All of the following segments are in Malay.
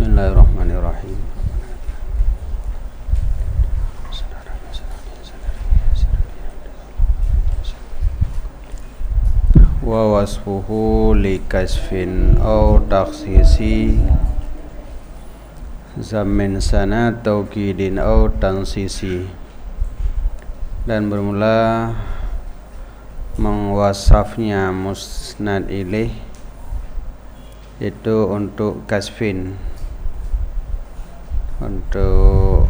Bismillahirrahmanirrahim. Wa wasfuhu li kasfin aw takhsisi zamin sana taukidin aw tansisi. Dan bermula mengwasafnya musnad ilaih itu untuk kasfin, untuk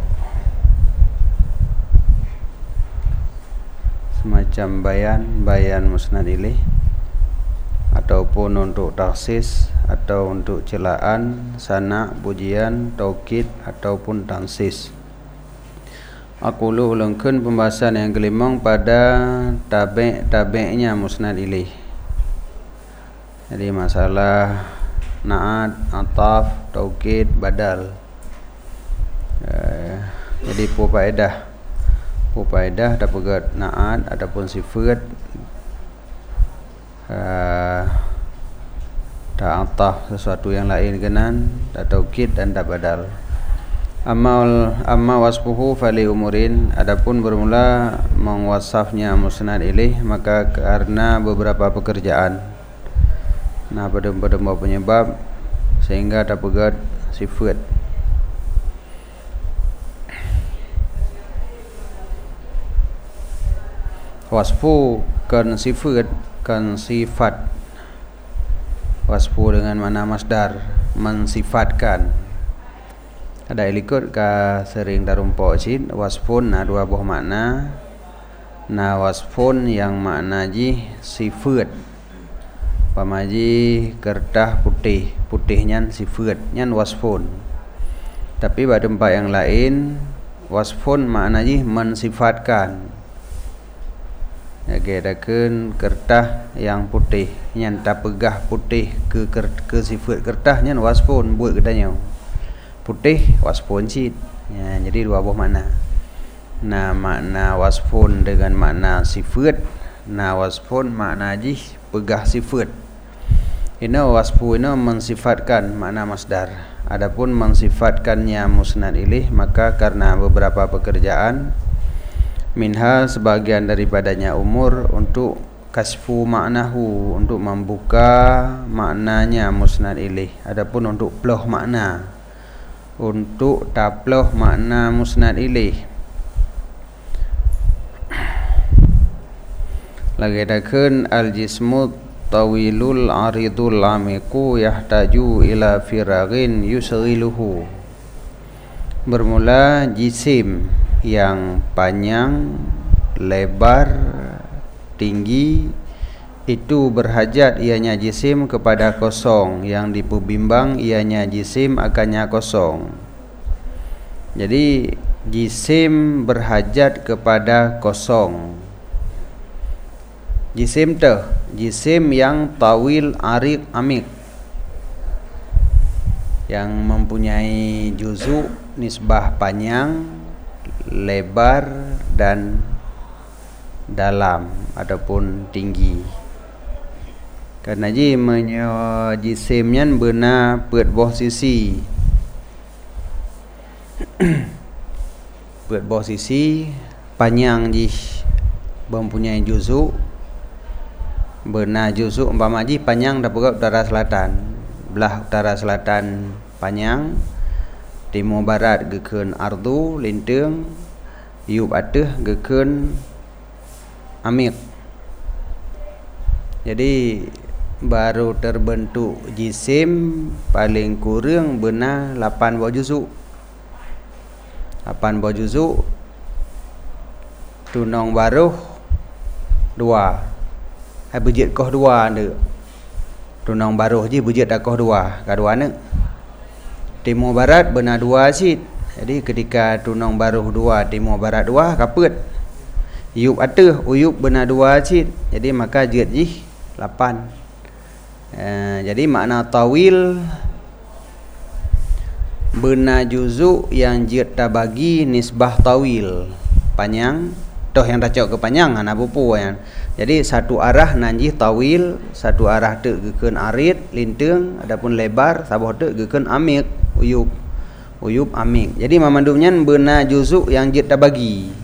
semacam bayan musnad ilaih, ataupun untuk taksis, atau untuk celaan, sana, pujian, taukid, ataupun tansis. Aku ulangkan pembahasan yang kelima pada tabi'nya musnad ilaih. Jadi masalah na'at, ataf, taukid, badal. Jadi pupaedah ada pegat na'at ataupun sifat, ta'ataf sesuatu yang lain kenan, taukid dan badal. Amma wasfuhu fali umurin, adapun bermula mengwasafnya musnad ilaih maka karena beberapa pekerjaan. Nah, pada penyebab sehingga dapat sifat. Wasfu kan sifat. Wasfu dengan makna masdar, mensifatkan. Ada ikut ka sering darumpo cid wasfun dua buah makna. Nah, wasfun yang makna ji sifat. Pamaji kertas putihnya sifat nyan wasfun. Tapi pada tempat yang lain wasfun makna ji mensifatkan. Ya, kedakan kertas yang putih nyan tak pegah putih ke sifat kertas nyan wasfun buat katanya. Putih wasfun cid. Ya, jadi dua buah makna. Nah, makna wasfun dengan makna sifat. Nah, wasfun makna ji pegah sifat. Ini wasfu ini mensifatkan makna masdar. Adapun mensifatkannya musnad ilaih maka karena beberapa pekerjaan, minha sebagian daripadanya umur untuk kasfu maknahu, untuk membuka maknanya musnad ilaih. Adapun untuk ploh makna, untuk taploh makna musnad ilaih. Lagi dakan al-jismu tawilul aridul amiku yahtaju ila firagin yusghiluhu. Bermula jisim yang panjang, lebar, tinggi itu berhajat ianya jisim kepada kosong, yang diperbimbang ianya jisim akannya kosong. Jadi jisim berhajat kepada kosong. Jisim yang tawil, arid, amik, yang mempunyai juzuk nisbah panjang, lebar dan dalam ataupun tinggi. Karena jisimnya benar buat boh sisi buat boh sisi panjang ji mempunyai juzuk. Benar juzuk umpama ji panjang dapat utara selatan. Belah utara selatan panjang, timur barat gekeun ardu lintang, yub ateh gekeun amik. Jadi baru terbentuk jisim paling kurang benar 8 buah juzuk. 8 buah juzuk tunong baruh 2. Hai bejit koh 2 nde. Tunong baruh je bejit dah koh 2, kadua ne. Timur barat benar 2 cid. Jadi ketika tunong baruh 2, timur barat 2 kapet. Yub ateh uyub benar 2 cid. Jadi maka jet ji 8. Jadi makna tawil benar juzuk yang jet tabagi nisbah tawil, panjang, toh yang tacok kepanjangan apa pu kan. Jadi satu arah nanji tawil, satu arah tu gekeun arit linteung, adapun lebar sabah tu gekeun amik uyup amik. Jadi mamandumnya beuna juzuk yang jit dah bagi.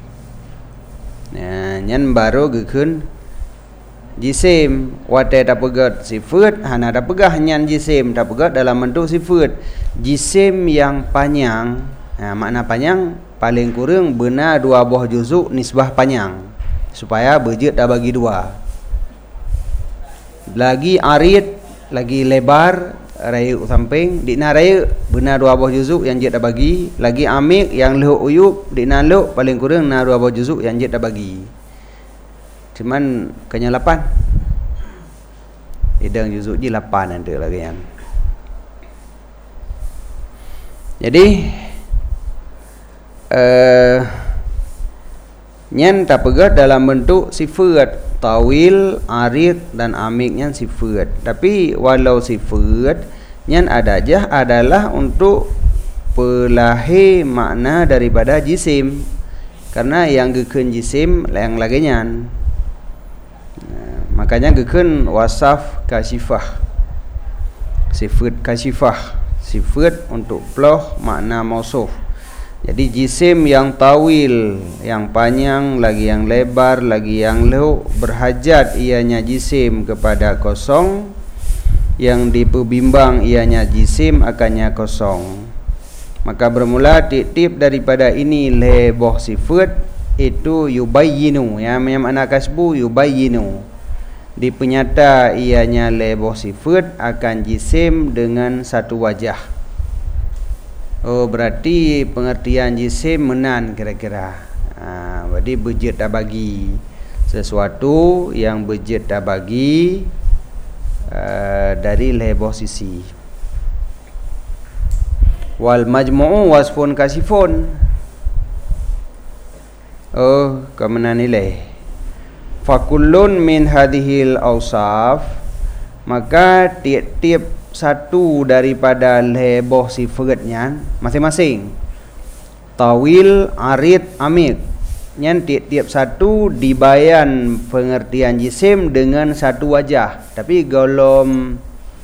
Nah, nyan baru gekeun jisim wate dah pegat sifat hana dah pegah nyan jisim dah pegat dalam bentuk sifat. Jisim yang panjang, makna panjang paling kurang benar 2 buah juzuk nisbah panjang supaya berjet dah bagi 2. Lagi arit, lagi lebar raya samping dikna raya benar 2 buah juzuk yang jet dah bagi. Lagi amik yang lehuk uyup dikna lehuk paling kurang na 2 buah juzuk yang jet dah bagi. Cuman kena 8. Idang juzuk je 8 ada lagi yang. Jadi nyan tak pegat dalam bentuk sifat tawil, arid dan amiknya sifat. Tapi walau sifat nyan ada aja adalah untuk pelahir makna daripada jisim. Karena yang gekeun jisim yang lagi nyan. Makanya gekeun wasaf kasifah. Sifat kasifah, sifat untuk peloh makna mausuf. Jadi jisim yang tawil, yang panjang, lagi yang lebar, lagi yang lehuk, berhajat ianya jisim kepada kosong. Yang diperbimbang ianya jisim akannya kosong. Maka bermula tip-tip daripada ini leboh sifat itu yubayyinu, yang makna kasbu yubayyinu. Dipenyata ianya leboh sifat akan jisim dengan satu wajah. Oh, berarti pengertian jisim menan kira-kira. Berarti berjet dah bagi sesuatu yang berjet dah bagi dari leboh sisi. Wal majmu'u wasfun kasifun. Oh, kemana nilai? Fakullun min hadhil awsaf, maka tiap-tiap satu daripada leboh sifatnya masing-masing tawil, arid, amik nyan tiap-tiap satu dibayan pengertian jisim dengan satu wajah. Tapi golom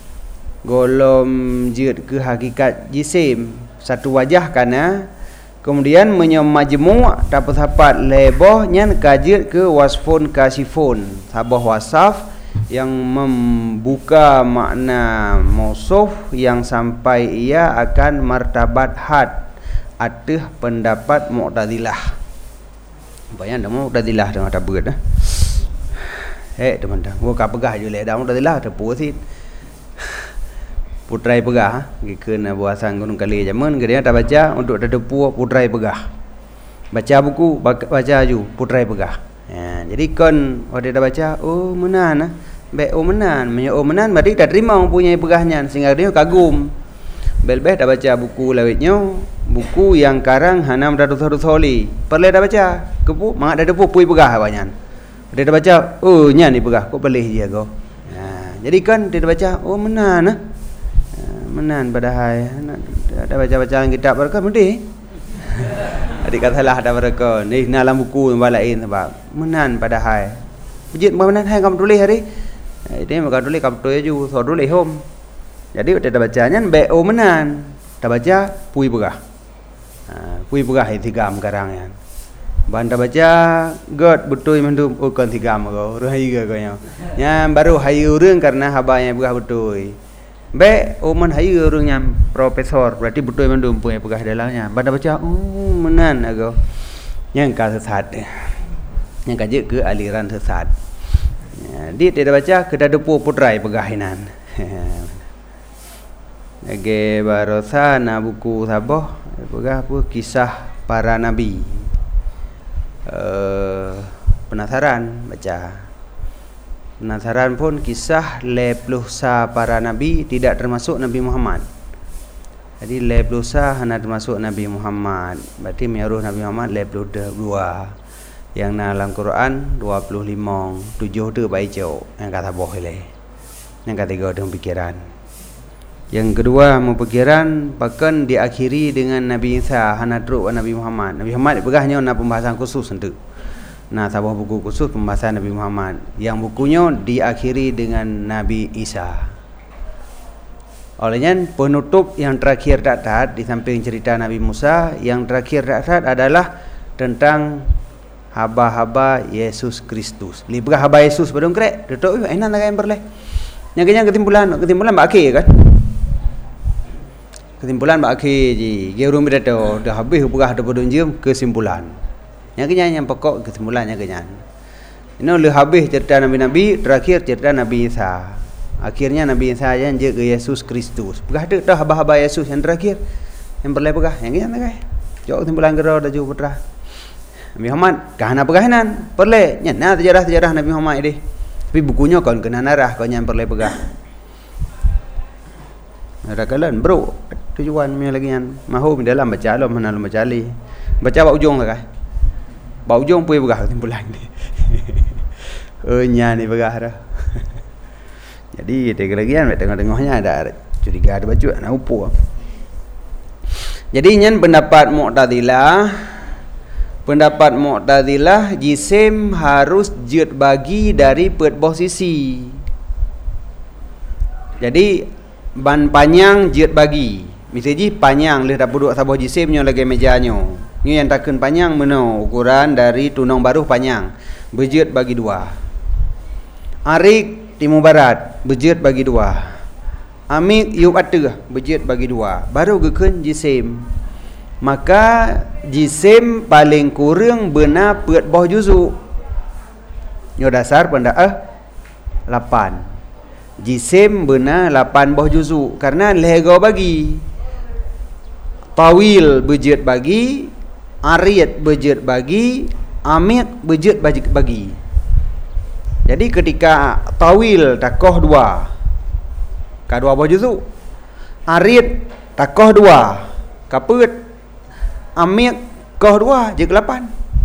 jid ke hakikat jisim satu wajah kana kemudian menyemajmu' dapat leboh nyan kajid ke wasfun kasifun, sabah wasaf yang membuka makna mausuf yang sampai ia akan martabat had atih pendapat Mu'tazilah. Bayang dah Mu'tazilah dah ada berat dah. Teman-teman, gua ka pegah je le dah Mu'tazilah ada puasit. Putrai pegah gikeun buasan gunung kali zaman dia tak baca untuk ada depu putrai pegah. Baca buku baca ju putrai pegah. Jadi kon dia dah baca oh menan menan berarti dah terima mempunyai pegahnya sehingga dia kagum. Bel-bel dah baca buku lawitnya, buku yang karang Hanam Datuk Tholi. Perle dah baca, kepu mak dah depu pui pegah banyak. Dia dah baca, oh nya ni pegah, kok boleh je kau. Jadi kan dia dah baca, oh menan menan padahal dah baca kitab mereka mesti. Adik kata salah dah mereka. Ni dalam buku yang balain sebab menan padahal. Bujit menan hai kamu tulis hari. Ini mereka tulis kamu tulis ju, so tulis home. Jadi kita dah bacanya be o menan. Dah baca pui pegah. Pui pegah tigam karang yan. Ban dah baca god betul mendum kan tigam kau. Ruhai ke kau nya. Nya baru hayu reung karena habanya pegah betul. Be oman hayu reung nya profesor berarti betul mendum punya pegah dalamnya. Ban dah baca menan kau. Yang ka sesat. Yang kaje ke aliran sesat. Dia tidak baca kita depu putrai pegahinan. Lagi barosana buku sabah pegah apa kisah para nabi. Penasaran baca. Penasaran pun kisah 50 para nabi tidak termasuk Nabi Muhammad. Jadi 50 hanya termasuk Nabi Muhammad. Berarti miaruh Nabi Muhammad 52. Yang dalam Quran 25, 7 tu baik jauh yang kata boleh. Yang ketiga tu pikiran. Yang kedua pikiran bahkan diakhiri dengan Nabi Isa hana truk Nabi Muhammad. Nabi Muhammad pegahnya na pembahasan khusus untuk. Nah, sebuah buku khusus pembahasan Nabi Muhammad yang bukunya diakhiri dengan Nabi Isa. Olehnya penutup yang terakhir datat di samping cerita Nabi Musa, yang terakhir datat adalah tentang haba-haba Yesus Kristus. Libra haba Yesus badung krek, tutup enak nak yang berleh. Yang kesimpulan bak akhir kan. Kesimpulan bak akhir ji. Gerum dah habis berah dah badung jam kesimpulan. Yang kenyang yang pokok kesimpulannya kenyang. Ini le habis cerita nabi-nabi, terakhir cerita Nabi Isa. Akhirnya Nabi Isa yang je ke Yesus Kristus. Berah dah haba-haba Yesus yang terakhir. Yang berleh berah, yang kenyang tak. Jauh kesimpulan gerau dah jauh putra. Nabi Muhammad kahana pegahanan perle nyana sejarah Nabi Muhammad ini. Tapi bukunya kon kena narah kon yang perle pegah. Rakalan bro tujuan mi lagi yang mahu dalam baca lo mana lo baca li. Baca bau ujung tak? Bau ujung punya pegah kesimpulan ni. Nya ni pegah dah. Jadi tengah-tengah tengah-tengahnya ada curiga ada baju nak upo. Jadi nyen pendapat Mu'tazilah jisim harus jut bagi dari posisi. Jadi ban panjang jut bagi. Misalnya panjang leh dapat duduk sabah jisimnya lagi mejanya. Ni yang takkan panjang mana ukuran dari tunang baru panjang. Berjut bagi 2. Arik timur barat berjut bagi 2. Amik yub atah berjut bagi 2. Baru gekeun jisim. Maka jisim paling kurang benar peut boh juzuk. Nyo dasar pada 8. Jisim benar 8 boh juzuk karena lego bagi. Tawil berjut bagi, arid berjut bagi, amik berjut bagi. Jadi ketika tawil takoh 2. Ka 2 boh juzuk. Arid takoh 2. Ka peut amik koh 2 je ke 8.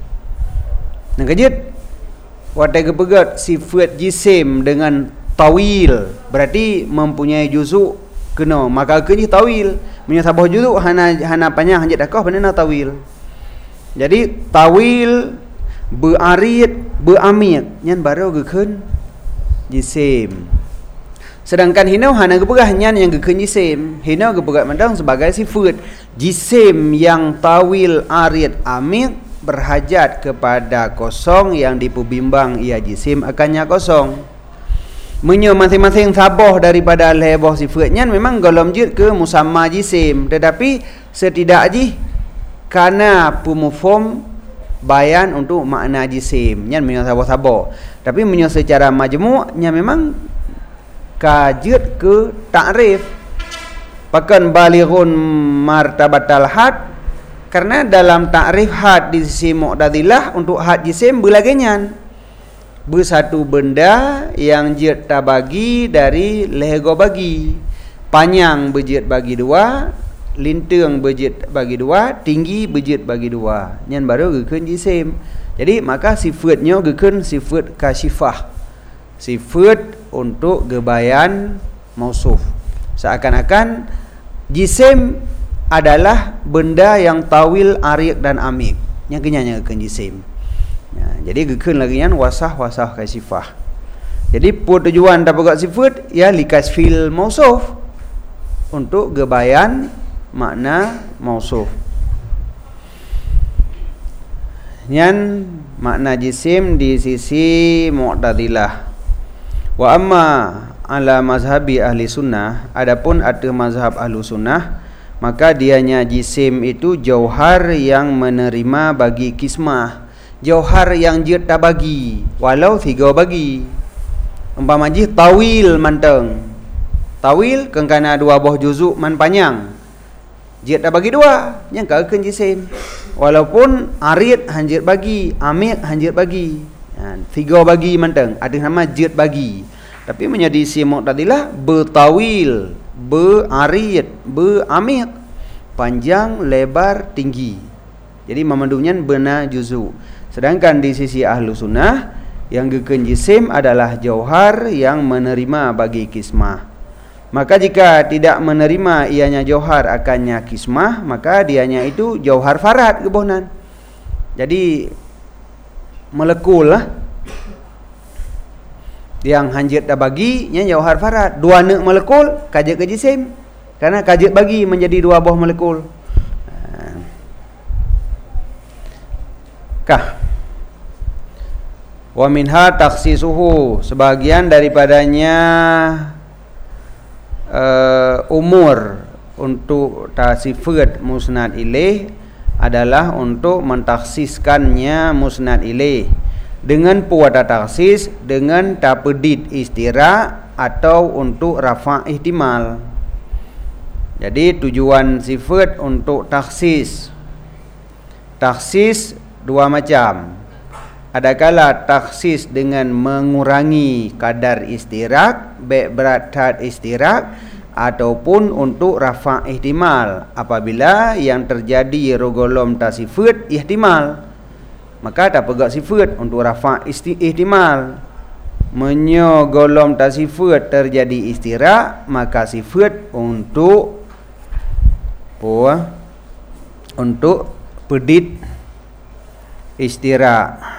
Nak kejut watai kepegat sifat jisim dengan tawil berarti mempunyai juzuk kena maka kena tawil punya sabah juzuk hana panjang hanjat dakoh benar tawil. Jadi tawil bearid beamik nyan baru gekeun jisim. Sedangkan hinau hana gepegah nyan yang gekeun jisim. Hinau gepegah mandang sebagai sifat jisim yang tawil arid amik berhajat kepada kosong yang diperbimbang ia jisim akannya kosong. Menyo masing-masing sabah daripada leboh sifatnya memang golom jid ke musamma jisim, tetapi setidaknya karena pemufom bayan untuk makna jisim nyan menyo sabah-sabah. Tapi menyo secara majmu' nya memang kajut ke takrif pakan balighun martabatal had karena dalam takrif had di sisi Mu'tazilah untuk had jisim belagenyan bersatu benda yang jut tabagi dari lehgo bagi panjang berjut bagi 2 lintang berjut bagi 2 tinggi berjut bagi 2 nyan baru gekeun jisim. Jadi maka sifatnya gekeun sifat kasyifah, sifat untuk gebayan mausuf. Seakan-akan jisim adalah benda yang tawil, arid dan amik. Yang kenyanya gekeun jisim. Ya, jadi gekeun lagi yang wasah kasyifah. Jadi tujuan dapat sifat ya likasfil mausuf untuk gebayan makna mausuf. Yang makna jisim di sisi Mu'tazilah. Wa amma ala mazhabi ahli sunnah, adapun ada mazhab ahlu sunnah, maka dianya jisim itu jauhar yang menerima bagi kismah, jauhar yang jut tak bagi walau 3 bagi. Umpama ji tawil manteng, tawil kengkana 2 boh juzuk man panjang jut tak bagi 2 yang kekeun jisim, walaupun arid hanjut bagi, amik hanjut bagi, 3 bagi manteng ada nama jut bagi. Tapi menjadi si Mu'tazilah bertawil, berarid, beramik, panjang, lebar, tinggi. Jadi memandunya benar juzu. Sedangkan di sisi ahlu sunnah yang gekeun jisim adalah jauhar yang menerima bagi kismah. Maka jika tidak menerima ianya jauhar akannya kismah, maka dianya itu jauhar farad kebohnan. Jadi molekul lah. Yang hanjit dah bagi nya jauhar farad 2 nek molekul kajat ke jisim. Karena kajat bagi menjadi 2 buah molekul. Kah wa minha takhsisuhu, sebagian daripadanya umur untuk tasifat musnad ilaih adalah untuk mentakhsiskannya musnad ilaih dengan puwata takhsis dengan tapedid istira atau untuk rafa' ihtimal. Jadi tujuan sifat untuk takhsis 2 macam. Adakala takhsis dengan mengurangi kadar istirak, berat istirak, ataupun untuk rafa' ihtimal. Apabila yang terjadi rogolom tasifat ihtimal, maka tak pegak sifat untuk rafa' ihtimal. Menyo golom tasifat terjadi istirak, maka sifat untuk pedit istirak.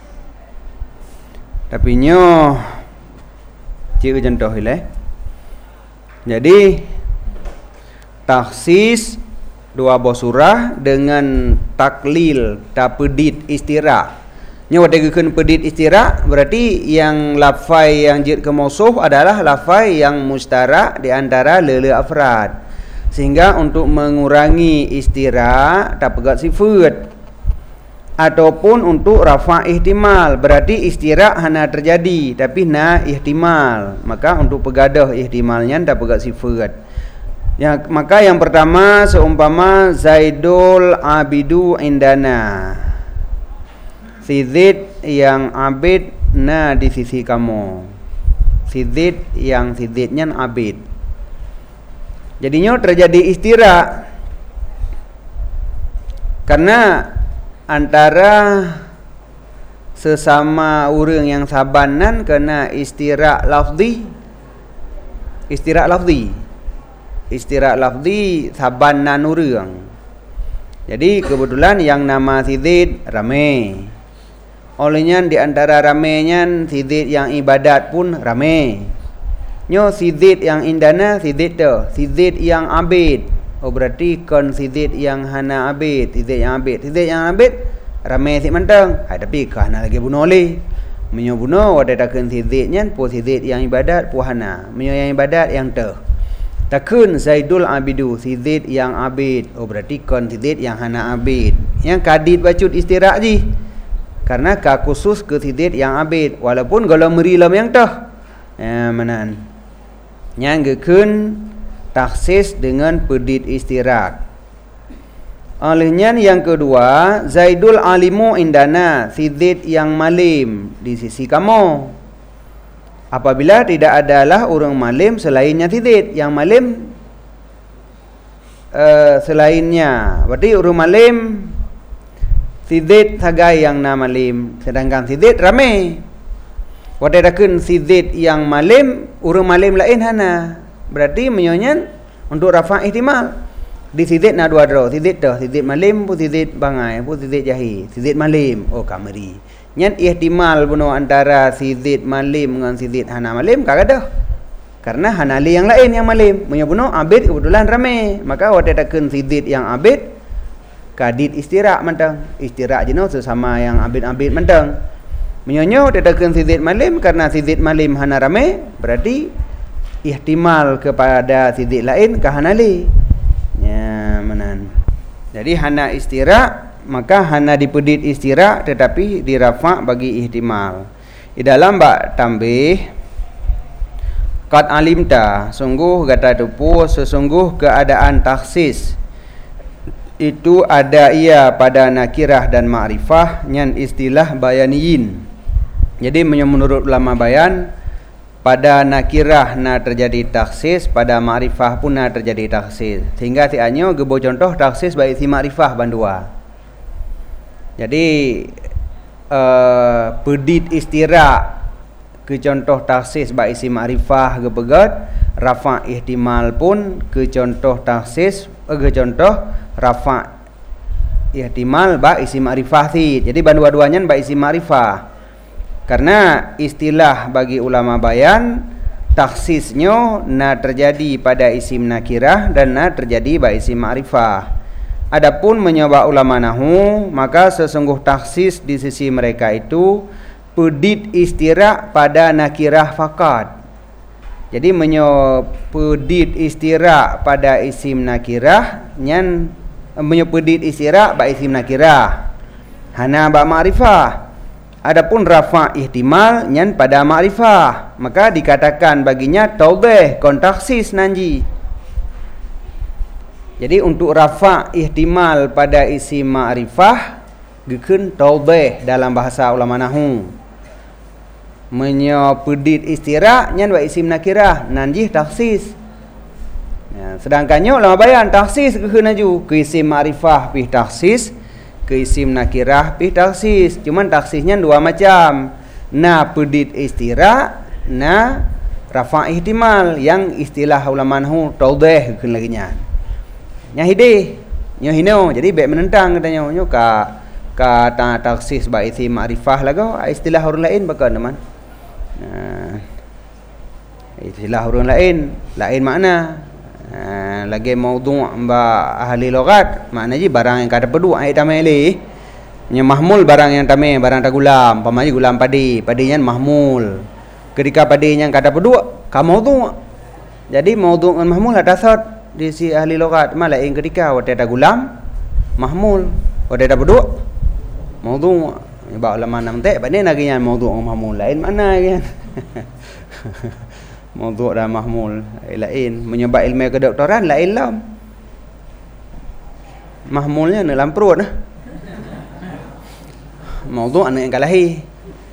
Tapi nyo cik contoh ile. Jadi takhsis 2 buah surah dengan taklil tapedit istira. Nyo wadegeun pedit istira berarti yang lafai yang jid ke mausuf adalah lafai yang mustarak di antara lele afrad. Sehingga untuk mengurangi istira tak pegat sifat. Ataupun untuk rafa' ihtimal, berarti istira' hana terjadi tapi na ihtimal, maka untuk pegadah ihtimalnya tak pegat sifat. Maka yang pertama seumpama Zaidul abidu indana, si Zaid yang abid na di sisi kamu, si Zaid yang si Zaidnya abid. Jadinya terjadi istira' karena antara sesama orang yang sabanan kena istira' lafzi sabanan orang. Jadi kebetulan yang nama si Zaid rame, olehnya di antara ramenya si Zaid yang ibadat pun rame. Nyo si Zaid yang indana si Zaid tu, si Zaid yang abid. Oh berarti kon si Zaid yang hana abid, si Zaid yang abid ramai si mantang. Tapi kahana lagi bunuh oleh. Menyo bunuh wada takun si Zaid nyan pu si Zaid yang ibadat pu hana. Menyo yang ibadat yang te. Takun Zaidul abidu, si Zaid yang abid. Oh berarti kon si Zaid yang hana abid. Yang kadid bacut istirak ji. Karena ka khusus ke si Zaid yang abid walaupun kalau merilam yang te. Manan. Yang gekun takhsis dengan pedit istirak. Olehnya yang kedua, Zaidul alimu indana, si Zaid yang malim di sisi kamu. Apabila tidak adalah orang malim selainnya si Zaid yang malim selainnya. Berarti orang malim si Zaid sagai yang na malim, sedangkan si Zaid ramai. Wadadakun si Zaid yang malim, orang malim lain hana. Berarti menyonyan untuk rafa' ihtimal. Di si Zaid na 2 draw, si Zaid tu, si Zaid malim pu si Zaid bangai, pu si Zaid jahi, si Zaid malim. Oh kameri. Nyan ihtimal bunuh antara si Zaid malim dengan si Zaid hana malim kagak dah. Karena hana li yang lain yang malim. Punya bunuh abid kebetulan ramai. Maka wadadakun si Zaid yang abid kadid istirak mantang. Istirak jenuh sesama yang abid-abid mantang. Menyonyo wadadakun si Zaid malim karena si Zaid malim hana ramai, berarti ihtimal kepada si Zaid lain ke hana li. Ya menan. Jadi hana istirak, maka hana dipedit istirak tetapi dirafa' bagi ihtimal. Di dalam bak tambih qad alimta, sungguh kata tupu sesungguh keadaan takhsis itu ada ia pada nakirah dan ma'rifah nyan istilah bayaniyin. Jadi menurut ulama bayan, pada nakirah na terjadi takhsis, pada ma'rifah pun na terjadi takhsis. Sehingga tianyo gebo contoh takhsis bagi si ma'rifah bandua. Jadi pedit istirak ke contoh takhsis bagi si ma'rifah gepegat, rafa' ihtimal pun ke contoh takhsis ke contoh rafa' ihtimal ba isim ma'rifah ti. Jadi dua-duanya ba isim ma'rifah. Karena istilah bagi ulama bayan taksisnya na terjadi pada isim nakirah dan na terjadi ba isim ma'rifah. Adapun menyoba ulama nahu, maka sesungguh taksis di sisi mereka itu pedit istira pada nakirah fakat. Jadi menyopedit istira pada isim nakirah nyan menyopedit istira ba isim nakirah hana ba ma'rifah. Adapun rafa ihtimal nyan pada ma'rifah, maka dikatakan baginya taubih kontaksis nanji. Jadi untuk rafa ihtimal pada isim ma'rifah gekeun taubih dalam bahasa ulama nahwu. Menyopedit istira nyan wa isim nakirah nanjih taksis. Ya, sedangkannya ulama bayan taksis gekeun aju ke isim ma'rifah pi taksis, ke isim nakirah pi taksis. Cuman taksisnya dua macam. Na pedit istira, na rafa ihtimal yang istilah ulama nahwu taubih gekeun lagi nya. Nya hide, nya hino. Jadi baik menentang katanya nyo ka taksis ba isim ma'rifah lagu istilah orang lain bakal teman. Istilah orang lain makna lagi maudhu' ba ahli lughat makna ji barang yang kada pedu ai tamai le nya mahmul barang yang tamai barang tagulam pamaji gulam padinya mahmul ketika padinya kada pedu ka maudhu'. Jadi maudhu' dengan mahmul ada sat di si ahli lughat malain ketika wate tagulam mahmul wate pedu maudhu' ba ulama namte bani naginya maudhu' mahmul lain mana kan. Maudhu' dan mahmul lain. Menyebab ilmu kedoktoran lain lah. Mahmulnya dalam perut lah. Maudhu' anak yang kalahi.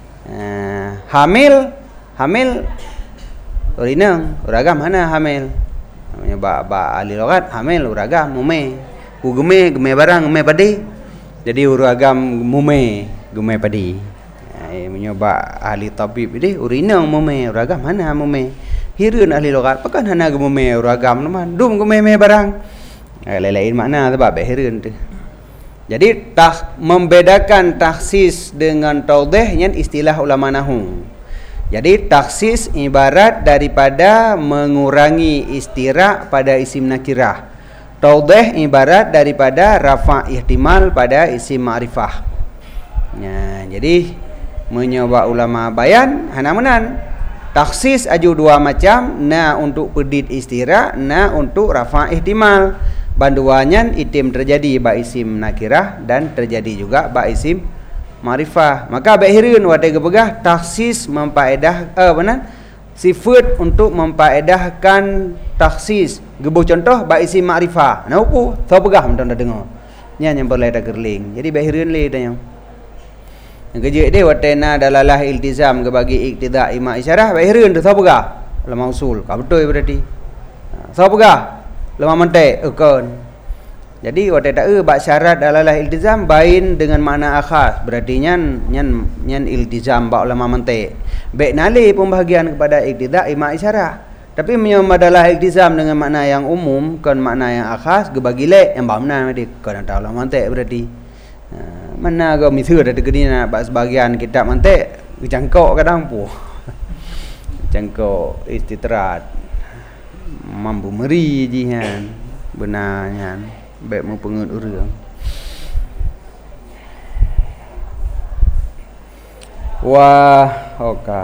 Hamil urinang uragam mana hamil. Menyebab ahli lughat hamil uragam mume. Ku geme barang geme padi. Jadi uragam mume geme padi. Menyebab ahli tabib ini urinang mume uragam mana mume. Hireun ahli lughat pakan hana mume uragam teman dum geme barang. Lain-lain makna sebab hireun tu. Jadi membedakan taksis dengan taudih nyan istilah ulama nahwu. Jadi taksis ibarat daripada mengurangi istira pada isim nakirah. Taudih ibarat daripada rafa ihtimal pada isim ma'rifah. Ya, jadi menyoba ulama bayan hana menan. Taksis aju dua macam, na untuk pedit istira, na untuk rafa ihtimal. Banduannya itim terjadi ba isim nakirah dan terjadi juga ba isim ma'rifah. Maka bahireun wate gepegah taksis mempaedah sifat untuk mempaedahkan taksis. Gebuh contoh ba isim ma'rifah. Nah upu tau pegah menton dengar. Nya yang berleda gerling. Jadi bahireun le tanya. Yang kejik dia watena dalalah iltizam ke bagi iktida ima isyarah bahireun tu tau pegah. Lama usul. Ka betul berarti. Tau pegah. Lama mentek ekon. Jadi wate tak bak syarat dalalah iltizam bain dengan makna akhas. Berarti nyan iltizam bak lama mentek. Baik nali pembahagian kepada iktida ima isyarah. Tapi menyamadalah iltizam dengan makna yang umum kan makna yang akhas gebagi lek yang bamna dia kan tahu lama mentek berarti. Mana kau misur ada gini nak bak sebagian kitab mantek cangkok kadang pu. Cangkok istitrat. Mampu meri jihan benarnya baik mau pengut urang. Wah, oka.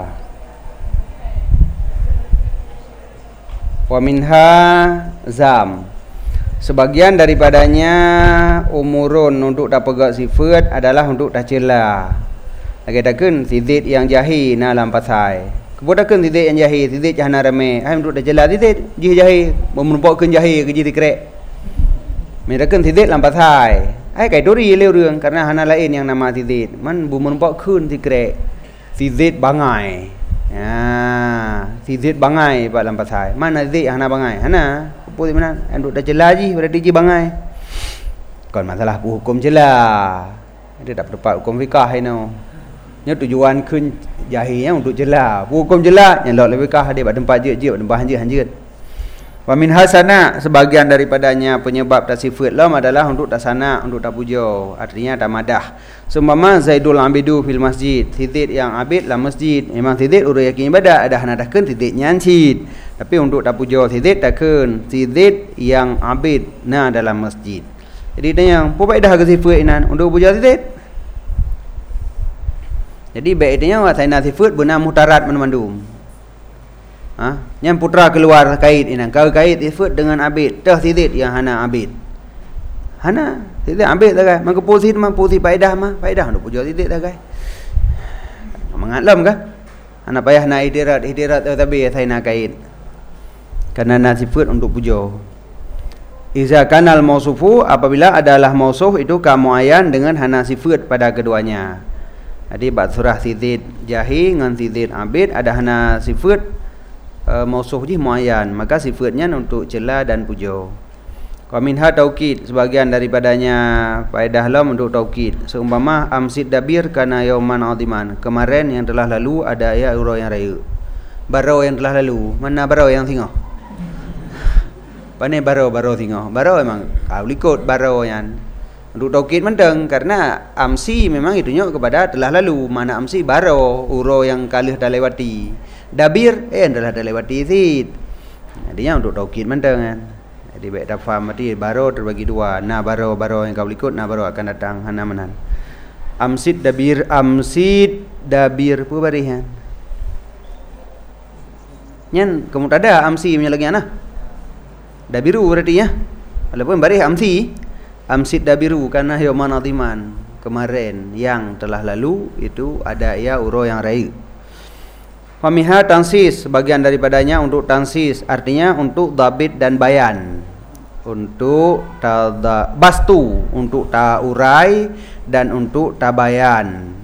Wa minha zam. Sebagian daripadanya umurun untuk tak pegak sifat adalah untuk tak cela. Lagi takkan sidik yang jahi na lam pasai. Kebudakan sidik yang jahi, sidik jahana rame. Ai untuk tak cela sidik jih jahi, menumpakkan jahi ke jih dikrek. Mereka sidik lam pasai. Ai kai dori leu reung karena hana lain yang nama sidik. Man bu menumpakkan dikrek. Sidik bangai. Ya, sidik bangai pak lam pasai. Mana sidik hana bangai? Hana putih mana? Anduk dah celah je berarti je bangai. Kon masalah hukum celah. Dia tak dapat hukum fikah ini. Nya tujuan kun jahinya untuk celah. Hukum celah yang lok lebih kah dia pada tempat je tempat hanjit. Wa min hasana, sebagian daripadanya penyebab tak sifat lam adalah untuk tak sana, untuk tak puja, artinya tak madah. Seumpama Zaidul abidu fil masjid, titik yang abid dalam masjid, memang titik urut yakin ibadat, ada hanadakan titik nyancid. Tapi untuk tak puja titik takkan, titik yang abid na dalam masjid. Jadi dia yang pupaidah ke sifat inan untuk puja titik. Jadi baiknya saya nak sifat benar mutarat mandum. Yang putra keluar kait ini, kalau kait sifat dengan abid, dah titik yang hana abid. Hana titik abid tak kai. Maka posisi faedah faedah untuk puja titik tak kai. Mengalam kan? Hana payah nak ihtirat tapi saya nak kait. Karena nak sifat untuk puja. Iza kanal mausufu, apabila adalah mausuf itu kamuayan dengan hana sifat pada keduanya. Jadi bab surah titik jahi dengan titik abid ada hana sifat mausuf je muayyan, maka sifatnya untuk cela dan puja. Wa minha taukid, sebagian daripadanya faedah lam untuk taukid. Seumpama amsid dabir kana yauman aziman, kemarin yang telah lalu ada ya urau yang raya. Barau yang telah lalu, mana barau yang tengah? Pane barau tengah. Barau memang kau likut barau yang untuk taukid mendeng, karena amsi memang itunya kepada telah lalu. Mana amsi barau urau yang kalih dah lewati. Dabir adalah dah lewati zid. Artinya untuk taukid mendeng kan. Jadi baik dah faham arti baro terbagi dua. Na baro yang kau ikut, na baro akan datang hana manan. Amsid dabir apa barihan. Nyan kemutada amsi punya lagi ana. Dabiru berarti ya. Walaupun barih amsid dabiru karena yauman aziman, kemarin yang telah lalu itu ada ya uro yang raya. Famiha tansis, sebagian daripadanya untuk tansis, artinya untuk dabit dan bayan, untuk bastu, untuk urai dan untuk tabayan.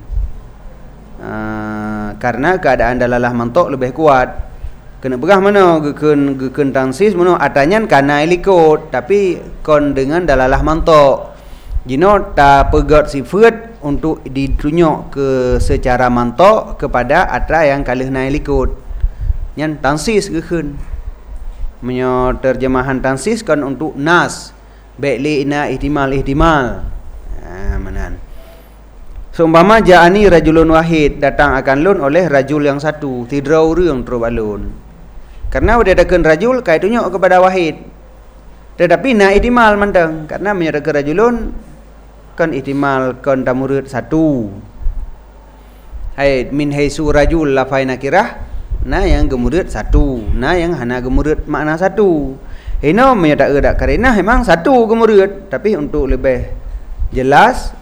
Karena keadaan dalalah mantok lebih kuat. Kena begah mana geken tansis mana atanya kana ilikot, tapi kon dengan dalalah mantok. Jino ta pegat sifat untuk ditunjuk ke secara mantok kepada atra yang kalih naik likut. Yang tansis geken. Menyo terjemahan tansis kan untuk nas. Baikli ina ihtimal. Manan. Seumpama ja'ani rajulun wahid, datang akan lun oleh rajul yang satu, tidrau reung terus alun. Karena dia datang rajul kai tunjuk kepada wahid. Tetapi na ihtimal manteng, karena menyatakan rajulun kan ihtimal kan tamurid satu. Hai min haisu rajul lafai nakirah, na yang gemurid satu, na yang hana gemurid makna satu. Ino menyatakan dak karena memang satu gemurid, tapi untuk lebih jelas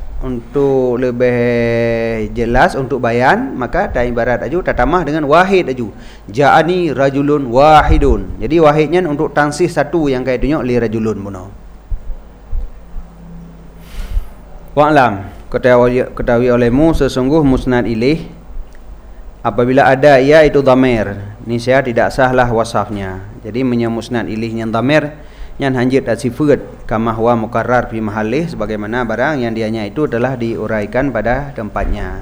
untuk bayan, maka dah ibarat aju tatamah dengan wahid aju. Ja'ani rajulun wahidun. Jadi wahidnya untuk tansih satu yang kaya tunjuk li rajulun buno. Wa'lam, ketahui olehmu sesungguh musnad ilaih apabila ada ia itu dhamir, niscaya tidak sahlah wasafnya. Jadi musnad ilaih yang dhamir yang hanjit dan sifat kama huwa mukarrar fi mahallih, sebagaimana barang yang dianya itu telah diuraikan pada tempatnya.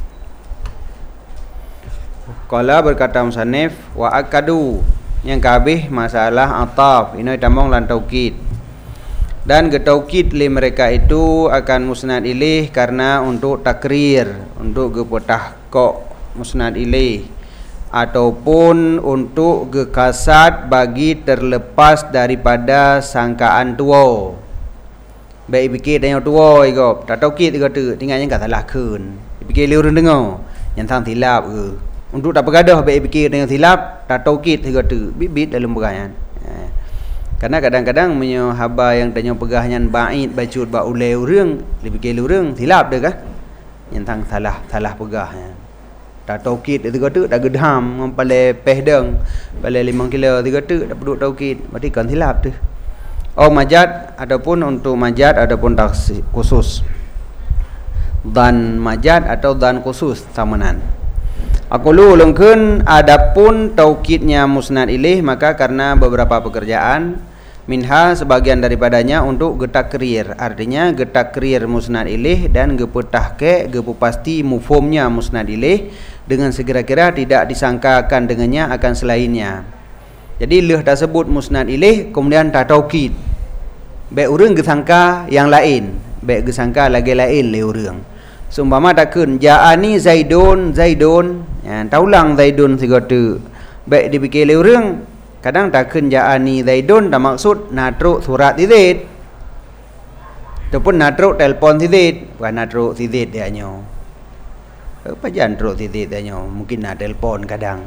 Qala berkata musannif wa akadu, yang kabih masalah ataf ini tambang lan taukid. Dan getaukid li mereka itu akan musnad ilaih karena untuk takrir, untuk gepetah kok musnad ilaih, ataupun untuk gekasat bagi terlepas daripada sangkaan tua. Baik fikir tanya tua igop, tak taukid ke tu, tinggalnya enggak salah kun. Fikir liur dengar, yang tang silap ke. Untuk tak bergadah baik fikir dengan silap, tak taukid ke tu, bibit dalam perayaan. Karena kadang-kadang menyo haba yang tanya pegahnya bait bacut ba ulai urang, dipikir urang silap dah kah? Yang tang salah pegahnya. Tak taukid itu tu tak gedham ngempale pehdeng bale 5 kilo 3 tu tak perlu taukid, berarti kan silap tu. Majad ataupun untuk majad ataupun taksir khusus. Dan majad atau dan khusus samanan. Aku ulungkeun adapun taukidnya musnad ilaih, maka karena beberapa pekerjaan, minha sebagian daripadanya untuk getakrir, artinya getakrir musnad ilaih dan gepetahke gepupasti mufhumnya musnad ilaih dengan segera-kira tidak disangkakan dengannya akan selainnya. Jadi leh tersebut musnad ilaih, kemudian tak taukid. Baik urang gesangka yang lain, baik gesangka lagi lain le urang. Seumpama takun ja'ani Zaidun, ya, taulang Zaidun siga tu. Baik dipikir le urang, kadang takun ja'ani Zaidun tak maksud natruk surat Zaid. Ataupun natruk telefon Zaid, bukan natruk Zaid dia nyo. Apa jangan natruk Zaid dia nyo, mungkin nak telefon kadang.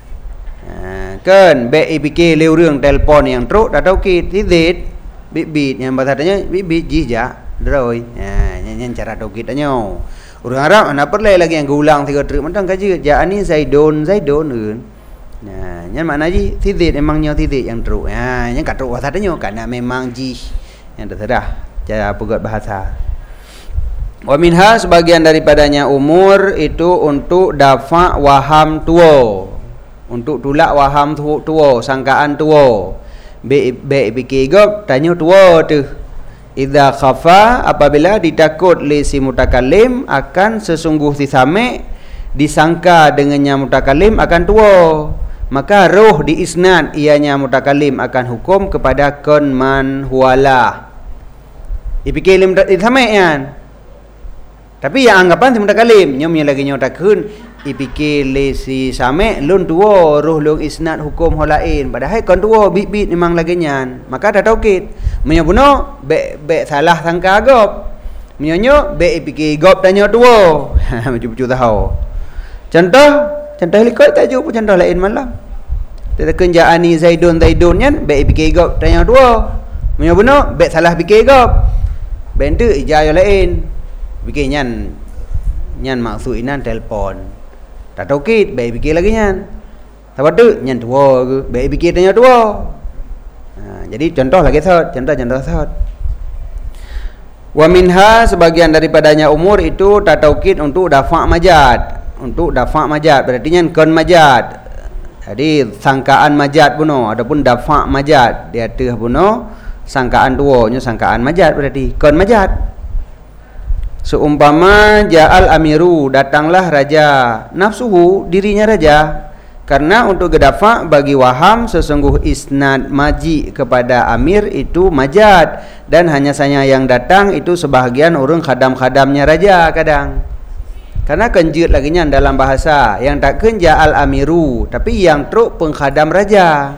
Kan baik fikir le urang telefon yang truk dah tahu kit Zaid bit yang bahasanya bit jija deroi. Yang cara tahu kita nyo. Orang Arab nak perlu lagi yang gulang 3 truk mentang kaji ja'ani Zaidun kan. Nah, yang makna ji Zaid memangnya Zaid yang truk. Yang kat truk bahasanya karena memang ji yang terserah cara pegat bahasa. Wa minha sebagian daripadanya umur itu untuk dafa waham tua. Untuk tolak waham tua, sangkaan tua. Baik fikir gop tanya tua tu. Idza khafa apabila ditakut li si mutakallim akan sesungguh si sami' disangka dengannya mutakallim akan tua, maka roh diisnad ianya mutakallim akan hukum kepada kun man huwala. Dipikir lim sami' kan. Tapi yang anggapan si mutakallim nyomnya lagi nyotakun dipikir le si sami' lun tua roh lung isnad hukum holain padahal kon tua bit memang lagi nyan maka dah taukid menyobuno be salah sangka gop menyonyo be fikir gop tanya tua macam tahu contoh likoi tajuk contoh lain malam tekan ja'ani Zaidun nyan be fikir gop tanya tua menyobuno be salah fikir gop bentu ijaya lain fikir nyan maksud inan telefon tak tahu kit, baik fikir lagi nyan. Sebab tu nyan tua ke, baik fikir tanya tua. Jadi contoh lagi contoh thot. Wa minha sebagian daripadanya umur itu tak tahu kit untuk dafa' majad. Untuk dafa' majad berarti nyan kon majad. Jadi sangkaan majad puno, adapun dafa' majad dia teh puno sangkaan tua nya sangkaan majad berarti kon majad. Seumpama ja'al amiru datanglah raja nafsuhu dirinya raja karena untuk gedafa bagi waham sesungguh isnad maji kepada amir itu majad dan hanya saja yang datang itu sebahagian orang khadam-khadamnya raja kadang karena kenjut lagi nya dalam bahasa yang takkan ja'al amiru tapi yang truk pengkhadam raja.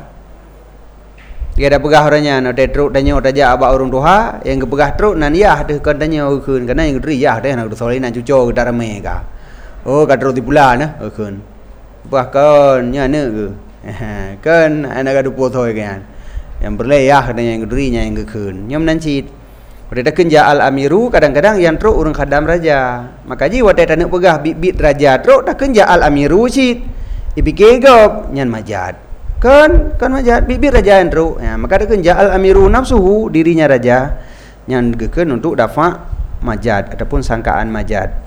Dia ada pegah orangnya, nak truk tanya raja abak orang tuha, yang kepegah truk nan yah deh kan tanya ukun, karena yang kedua yah deh nak soleh nan cucuk kita ramai ka. Oh kat truk di pula nah ukun. Bahkan nya ne ke. Kan anak ada potoi kan. Yang berleh yah tanya yang kedua nya yang kekun. Nyom nan cit. Pada kerja al amiru kadang-kadang yang truk orang khadam raja. Maka ji wadah tak nak pegah bit raja truk tak kerja al amiru cit. Dipikir gop nyan majad. Kan majad bibir raja andru ya, maka dia ja'al amiru nafsuhu dirinya raja yang geken untuk dafa majad ataupun sangkaan majad.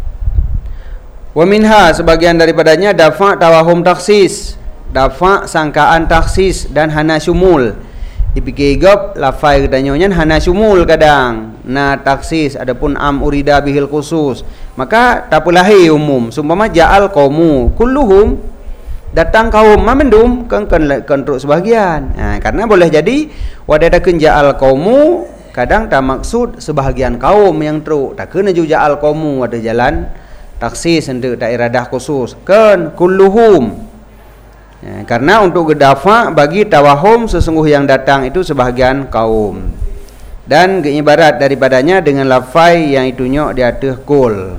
Wa minha sebagian daripadanya dafa tawahum taksis, dafa sangkaan taksis dan hana syumul. Dipikir gop lafai kedanyonya hana syumul kadang na taksis adapun am urida bihil khusus maka tapulahi umum seumpama ja'al qaumu kulluhum datang kaum mamendum kan truk sebahagian. Karena boleh jadi wadah dakun ja'al qaumu kadang tak maksud sebahagian kaum yang truk tak kena juga ja'al qaumu ada jalan taksis untuk daerah dah khusus kan kulluhum. Karena untuk gedafa bagi tawahum sesungguh yang datang itu sebahagian kaum dan ibarat daripadanya dengan lafai yang itunya di atas kul.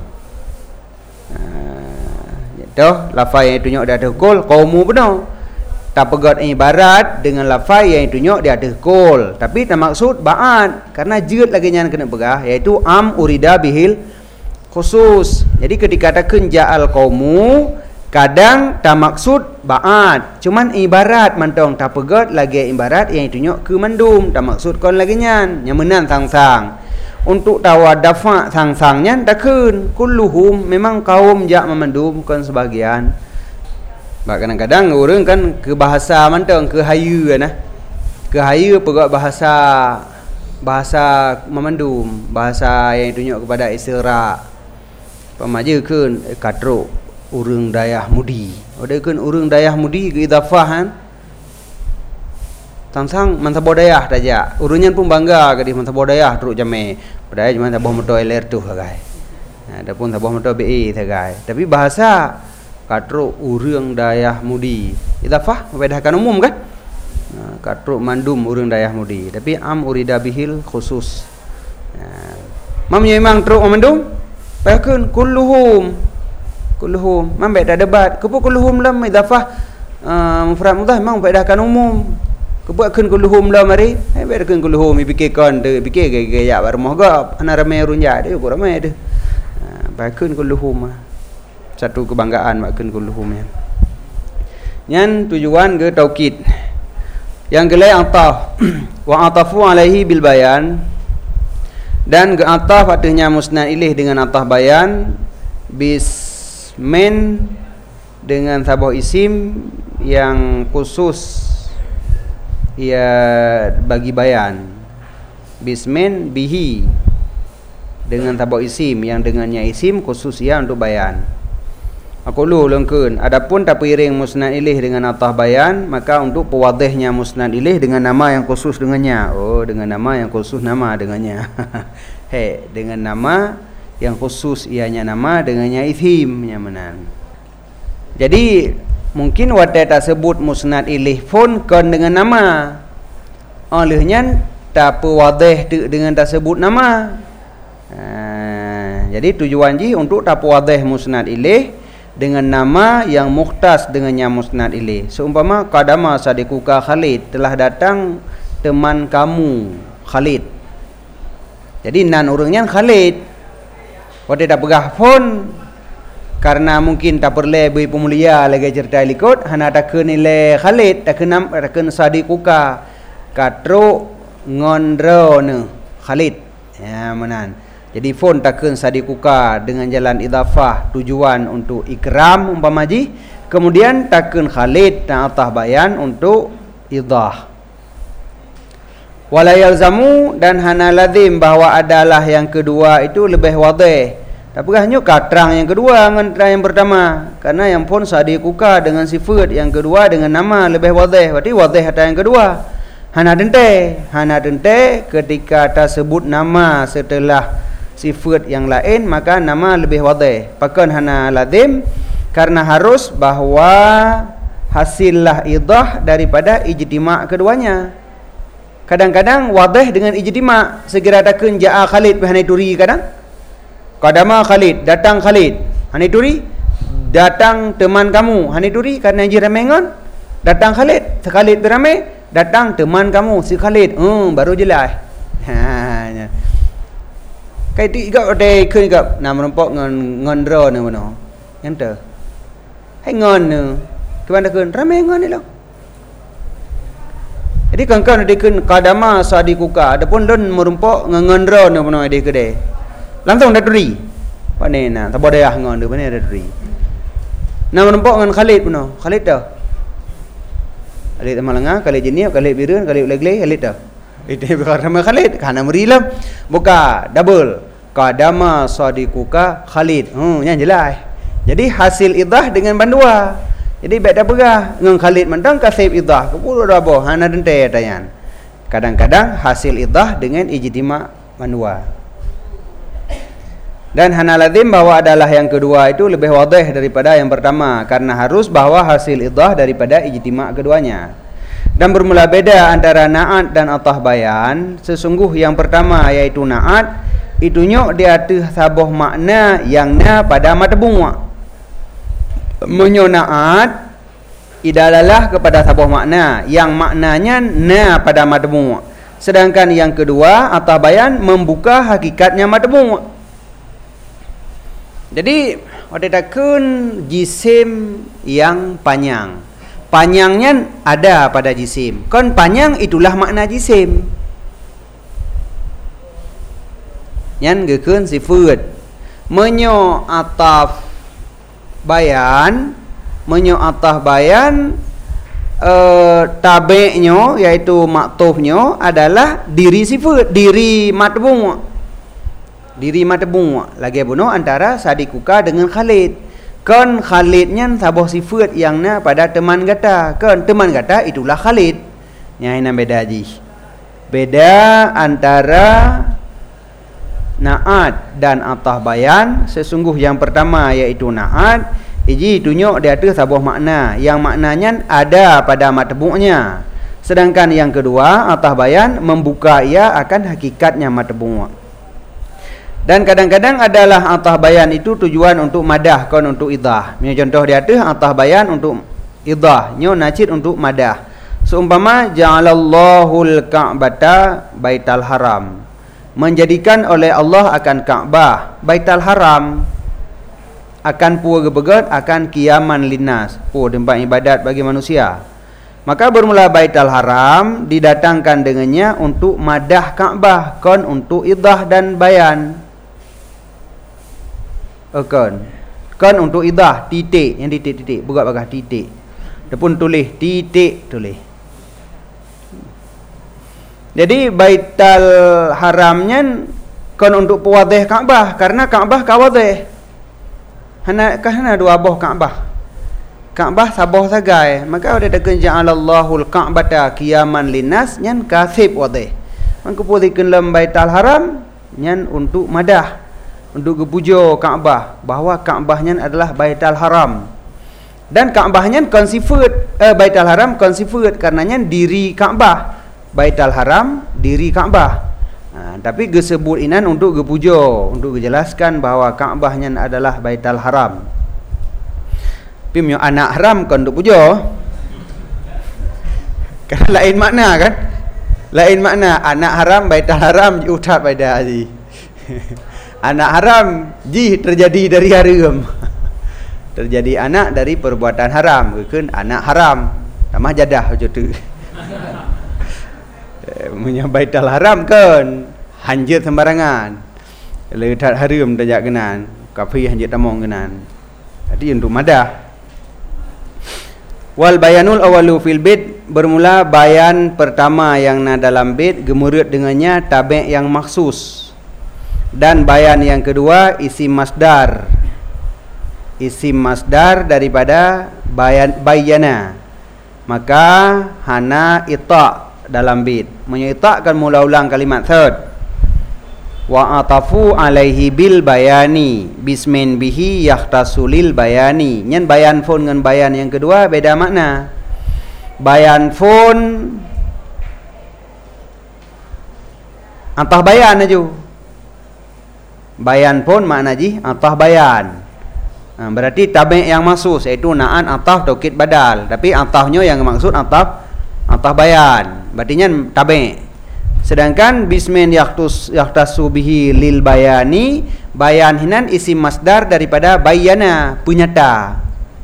Dah lafai yang itu nyok dia ada kol kaumu benar tak pegat ibarat dengan lafai yang itu nyok dia ada kol tapi tak maksud ba'at karena jut lagi yang kena pegah iaitu am urida bihil khusus. Jadi ketika takun ja'al kaumu kadang tak maksud ba'at cuman ibarat mantong tak pegat lagi ibarat yang itu nyok ke mandum tak maksud kon lagi yang menan sang-sang. Untuk tawa dafa sang-sangnya takun kulluhum memang kaum jak memandum kan sebagian. Kadang-kadang orang kan ke bahasa mantang ke hayu nah. Ke hayu pegat bahasa memandum, bahasa yang tunjuk kepada isra. Pemaja kun katruk urang dayah mudi. Ada kun urang dayah mudi ke idafahan. Tang-tang mantabodayah saja. Urunyan pun bangga ke di mantabodayah teruk jame. Padahal cuma tabuh motor LR tu sagai. Adapun tabuh motor BE sagai. Tapi bahasa katruk urang dayah mudi. Idafah membedahkan umum kan? Katruk mandum urang dayah mudi. Tapi am urida bihil khusus. Mamnya memang truk mandum. Bahkan kulluhum. Mam tak debat. Kepo kulluhum lam idafah mufrad mudhaf memang membedahkan umum. Kebuatkan kulluhum lah mari. Bedahkan kulluhum fikirkan tu, fikir gaya rumah gap. Ana ramai runja dia, kok ramai dia. Bahkan kulluhum. Satu kebanggaan bahkan kulluhum ya. Nyan tujuan ke taukid. Yang kelai ataf. Wa atafu alaihi bil bayan. Dan ke ataf artinya musnad ilaih dengan ataf bayan. Bismen dengan sabah isim yang khusus ia bagi bayan. Bismen bihi dengan tabak isim yang dengannya isim khusus ia untuk bayan. Aku lu lengkeun. Adapun tak piring musnad ilaih dengan atah bayan, maka untuk pewadihnya musnad ilaih dengan nama yang khusus dengannya. Oh, dengan nama yang khusus nama dengannya. Dengan nama yang khusus ianya nama dengannya isim nyamanan. Jadi mungkin wadah tersebut musnad ilaih pun kon dengan nama. Olehnya tak pewadih dengan tersebut nama. Jadi tujuan ji untuk tak pewadih musnad ilaih dengan nama yang mukhtas dengannya musnad ilaih. Seumpama qadama sadiquka Khalid, telah datang teman kamu Khalid. Jadi nan orangnya Khalid. Wadah tak pegah pun karena mungkin tak perlu beri pemulia lagi cerita likut hana tak nilai Khalid tak sadiquka katro ngondro ne Khalid ya manan. Jadi fon tak sadiquka dengan jalan idafah tujuan untuk ikram umpama ji, kemudian tak Khalid dan atah bayan untuk idah. Wala yalzamu dan hana lazim bahawa adalah yang kedua itu lebih wadih. Tak perahnya katrang yang kedua dengan yang pertama. Karena yang pun sadiquka dengan sifat, yang kedua dengan nama lebih wadih. Berarti wadih atas yang kedua. Hana dente ketika tersebut nama setelah sifat yang lain, maka nama lebih wadih. Pakan hana lazim karena harus bahawa hasillah idah daripada ijtima' keduanya. Kadang-kadang wadih dengan ijtima'. Segera takun ja'a Khalid bihanai turi kadang. Qadama Khalid, datang Khalid. Hani turi, datang teman kamu. Hani turi kerana ji ramai ngon. Datang Khalid, Khalid beramai, datang teman kamu si Khalid. Baru jelas. Kai tu igap ada keun igap nam rompok ngondro ne mano. Ente. Hai ngon ne. Keban keun ramai ngon ni lo. Jadi kan ada keun qadama sadiquka, adapun don merompok ngondro ne mano ada kedai. Langsung dah turi. Pak ni nak tak boleh ngon dia mana dah turi. Nak menempak dengan Khalid puno. Khalid dah. Khalid Malanga, Khalid Jeniap, Khalid Birun, Khalid Legley, Khalid dah. Itu berkata Khalid kerana merilam. Buka double. Qadama sadiquka Khalid. Yang jelas. Jadi hasil idah dengan bandua. Jadi baik dah pegah dengan Khalid mandang kasih idah. Kepuluh dah boh. Hana dente tayan. Kadang-kadang hasil idah dengan ijtima' bandua. Dan hana lazim bahawa adalah yang kedua itu lebih wadih daripada yang pertama karena harus bahawa hasil idah daripada ijtima' keduanya. Dan bermula beda antara na'at dan atah bayan. Sesungguh yang pertama iaitu na'at itunya dia ada sabah makna yang na pada matbu'. Menyo na'at idalalah kepada sabah makna yang maknanya na pada matbu'. Sedangkan yang kedua atah bayan membuka hakikatnya matbu'. Jadi ada takun jisim yang panjang. Panjangnya ada pada jisim. Kan panjang itulah makna jisim. Yang gekun sifat. Menyo ataf bayan tabi'nya yaitu maktufnya adalah diri sifat, diri matbu'. Diri matbu' lagi bunuh antara sadiquka dengan Khalid. Kan Khalidnya sabah sifat yang na pada teman kata. Kan teman kata itulah Khalid. Yang ini beda haji. Beda antara na'at dan atah bayan. Sesungguh yang pertama iaitu na'at, iji tunjuk dia ada sebuah makna yang maknanya ada pada matbu'nya. Sedangkan yang kedua atah bayan membuka ia akan hakikatnya matbu'. Dan kadang-kadang adalah atah bayan itu tujuan untuk madah, kon untuk idah. Contoh dia ada atah bayan untuk idah, nyo nacid untuk madah. Seumpama ja'alallahul ka'bata baital haram, menjadikan oleh Allah akan Ka'bah baital haram, akan pura gebegat, akan kiaman linnas, tempat ibadat bagi manusia. Maka bermula baital haram didatangkan dengannya untuk madah Ka'bah, kon untuk idah dan bayan. Kon untuk idah, titik, yang titik-titik, buka bagah titik. Dia pun tulis titik, tulis. Jadi baital haramnya kon untuk pewadih Kaabah, karena Kaabah kawadih. Hana dua boh Kaabah. Kaabah saboh sagai, maka ada tekan ja'alallahul ka'bata qiyaman linnas nyan kasib wadih. Maka putihkan dalam baital haram nyan untuk madah, untuk gepujo Kaabah, bahawa Kaabahnya adalah baital haram. Dan Kaabahnya konsifat baital haram konsifat karenanya diri Kaabah. Baital haram diri Kaabah. Tapi gesebut inan untuk gepujo, untuk dijelaskan bahawa Kaabahnya adalah baital haram. Tapi anak haram kan untuk pujo. Kan lain makna kan? Lain makna. Anak haram baital haram diutat pada haji. Anak haram ji terjadi dari haram. Terjadi anak dari perbuatan haram, bukan anak haram. Tambah jadah macam tu. Baital haram kan hanjit sembarangan. Letak haram tak kenan. Kafi hanjit tamong kenan. Jadi untuk madah. Wal bayanul awalu fil bait, bermula bayan pertama yang dalam bait gemurut dengannya tabi' yang maksus. Dan bayan yang kedua isim masdar. Isim masdar daripada bayana. Maka hana ita' dalam bait. Menyitakkan mula ulang kalimat third. Wa atafu alaihi bil bayani bismin bihi yahtasulil bayani. Nyan bayan phone dengan bayan yang kedua beda makna. Bayan phone antah bayan aja. Bayan phone makna ji antah bayan. Berarti tabi' yang maksud iaitu na'an antah taukid badal, tapi antahnya yang maksud antah bayan. Berarti nyan tabi'. Sedangkan bismin yahtasu bihi lil bayani, bayan hinan isim masdar daripada bayana, penyata.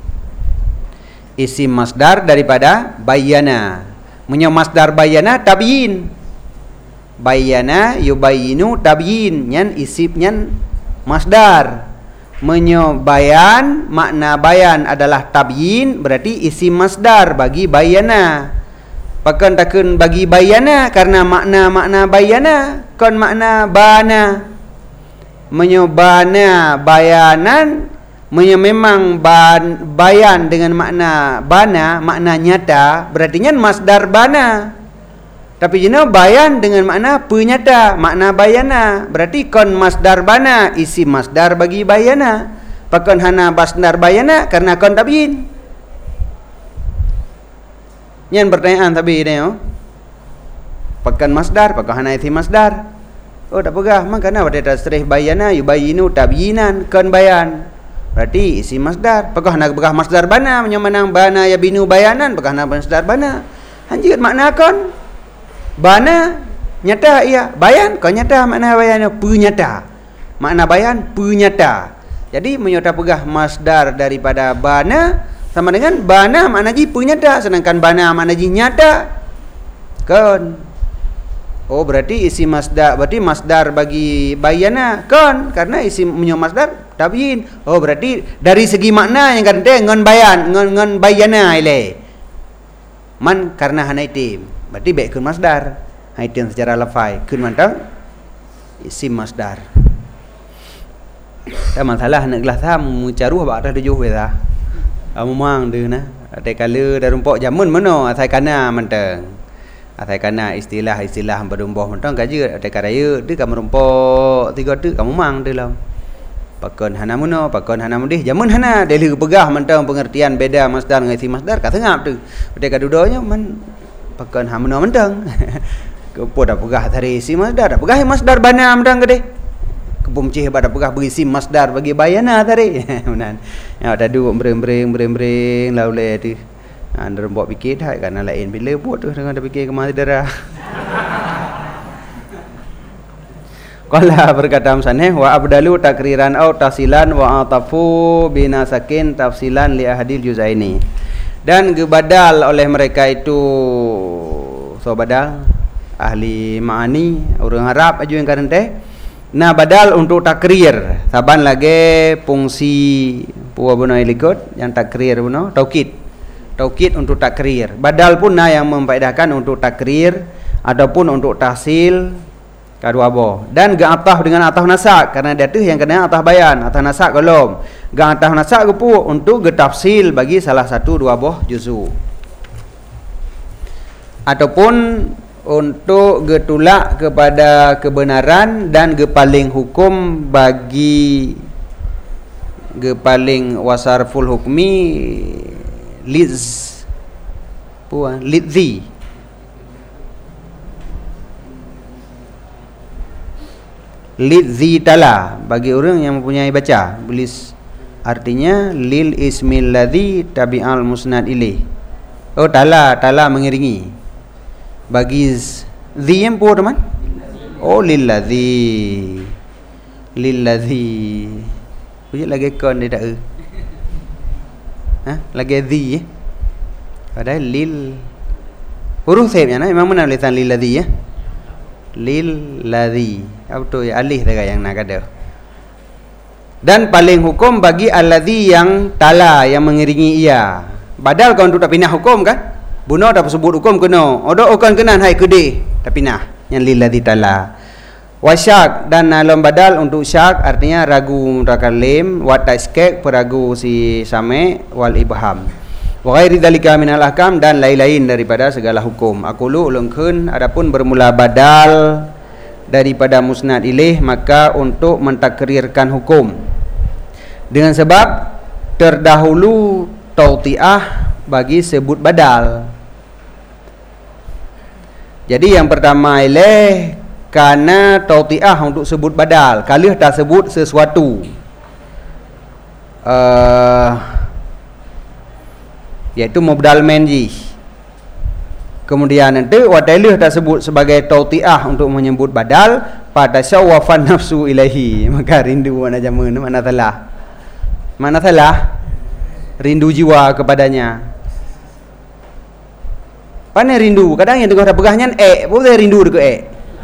Isim masdar daripada bayana. Menyo masdar bayana tabyin. Bayana yubayinu tabyin, nyan isim nyan masdar. Menyo bayan, makna bayan adalah tabyin, berarti isim masdar bagi bayana. Pakan takun bagi bayana karena makna bayana kon makna bana. Menyobana bayanan memang bayan dengan makna bana, makna nyata, berarti masdar bana. Tapi jena bayan dengan makna penyata, makna bayana, berarti kon masdar bana, isi masdar bagi bayana. Pakan hana masdar bayana karena kon tabyin. Yang pertanyaan tapi ini pakan masdar, pakan hana isi masdar. Oh tak pegah, makana pada tasrih bayana yubayinu tabyinan kan bayan. Berarti isi masdar. Pakan hana pegah masdar bana, menang bana yabinu bayanan, pakan hana masdar bana. Hanjit makna kon bana nyata iya, bayan kon nyata, makna bayan penyata. Makna bayan penyata. Jadi menyata pegah masdar daripada bana sama dengan bana makna ji penyata, sedangkan bana makna ji nyata kan. Oh berarti isi masdar, berarti masdar bagi bayana kan, karena isi menyo masdar tabyin. Oh berarti dari segi makna yang kata ngon bayan ngon bayana ile man karena hana itim, berarti baik kun masdar haitin secara lafai kun mantang isi masdar. Tak masalah nak gelas tham mencaruh bak dah tujuh weda. Memang dia na ada kala dah rumpok jamun mana asai kana mentang. Atai kana istilah berumboh mentang kaje atai karaya dia kamu rumpok 3 tu kamu mang dia lam. Pakon hana muno, pakon hana mudih. Jamun hana deli pegah mentang pengertian beda masdar dengan isi masdar ka tengap tu. Atai kadudonya man pakon hamuno mentang. Kepo dah pegah tari isi masdar, dah pegah masdar bana mentang gede. Kebum cih pada pegah berisi masdar bagi bayana tadi. Menan. Ya dah duduk bereng laulai tu. Anda buat fikir dah kan lain bila buat tu dengan dah fikir ke mana darah. Qala berkata Musannih wa abdalu takriran au tafsilan wa atafu binasakin tafsilan li ahadil juzaini. Dan gebadal oleh mereka itu badal ahli ma'ani orang Arab aju yang karente. Nah badal untuk takrir saban lagi fungsi puwa bunai likut yang takrir buno taukid untuk takrir. Badal pun yang memfaedahkan untuk takrir ataupun untuk tahsil kadua boh. Dan ga atah dengan atah nasak karena dia tu yang kena atah bayan, atah nasak belum. Ga atah nasak gepu untuk getafsil bagi salah satu dua boh juzu. Ataupun untuk getulak kepada kebenaran dan gepaling hukum bagi gepaling wasarful hukmi lidzi tala bagi orang yang mempunyai baca tulis artinya lil ismil ladzi tabi'al musnad ilaih. Oh tala mengiringi bagi zi yang pun teman. Oh lilladzi punya lagi kon dia tak lagi zi padahal lil huruf sebnya memang mana tulisan lilladzi lilladzi apa tu ya alih dah yang nak ada. Dan paling hukum bagi alladzi yang tala yang mengiringi ia. Badal kau untuk tak pindah hukum kan? Buno dah sebut hukum kena. Odo akan kenan hai kedih tapi nah yang lilladzi tala. Wasyak dan alam badal untuk syak artinya ragu mutakalim wa taskek peragu si same wal ibham. Wa ghairi dzalika minal ahkam dan lain-lain daripada segala hukum. Aqulu ulungkeun adapun bermula badal daripada musnad ilaih maka untuk mentakrirkan hukum dengan sebab terdahulu tautiah bagi sebut badal. Jadi yang pertama ilaih karena tautiah untuk sebut badal kalih tak sebut sesuatu iaitu mubdal menji. Kemudian nanti wadalih tak sebut sebagai tautiah untuk menyebut badal pada syawafan nafsu ilahi maka rindu mana jaman mana salah rindu jiwa kepadanya. Pane rindu kadang yang tengah pegahnya boleh rindu dekat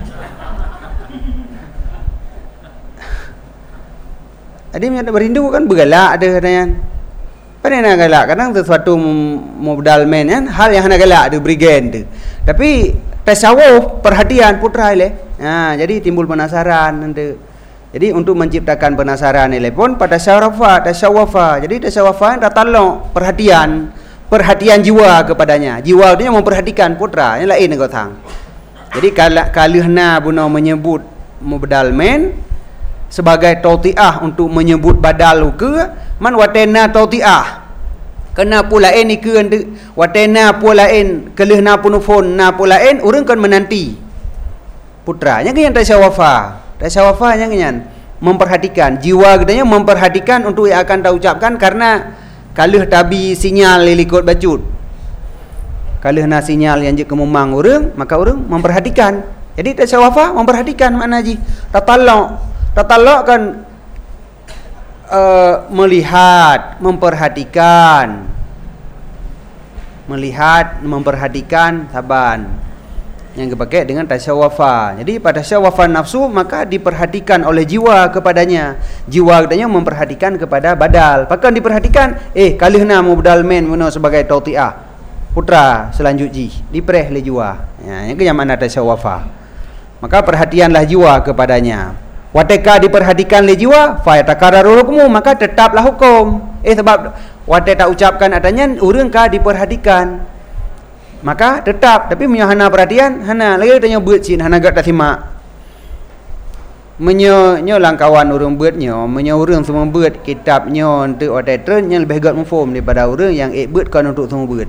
Ada yang berindu kan bergalak ada katanya. Pada nak galak kadang sesuatu mubdal men kan hal yang nak galak ada brigan tu. Tapi tasawuf perhatian putra ile. Jadi timbul penasaran nanti. Jadi untuk menciptakan penasaran ile pun pada tasawufa. Jadi tasawufa tatalok perhatian jiwa kepadanya. Jiwa dia memperhatikan putra yang lain kau tang. Jadi kalihna buno menyebut mubdal men sebagai tautiah untuk menyebut badal ke man watena tautiah kena pulain ni ke watena pulain kelihna punufon na pulain urang kan menanti putranya kan tasawufa yang kan memperhatikan jiwa katanya memperhatikan untuk yang akan tak ucapkan karena kalih tabi sinyal lilikut bacut kalihna sinyal yang je kemumang urang maka urang memperhatikan. Jadi tasawufa memperhatikan makna ji tatalok kan melihat memperhatikan saban yang dipakai dengan tasawufa. Jadi pada tasawufa nafsu maka diperhatikan oleh jiwa kepadanya. Jiwa katanya memperhatikan kepada badal. Pakan diperhatikan kalihna mubdal men meno sebagai tautiah putra selanjutnya dipereh oleh jiwa. Yang ke mana tasawufa. Maka perhatianlah jiwa kepadanya. Wateka diperhatikan oleh jiwa fa yatakarraru hukmu maka tetaplah hukum. Sebab wate tak ucapkan adanya urang ka diperhatikan maka tetap. Tapi menyo hana perhatian, hana lagi tanya beut cin hana gak tak simak. Menyo langkawan urang beutnyo, menyo urang semua beut kitabnyo untuk otetren yang lebih gat mufom daripada urang yang beut kan untuk semua beut.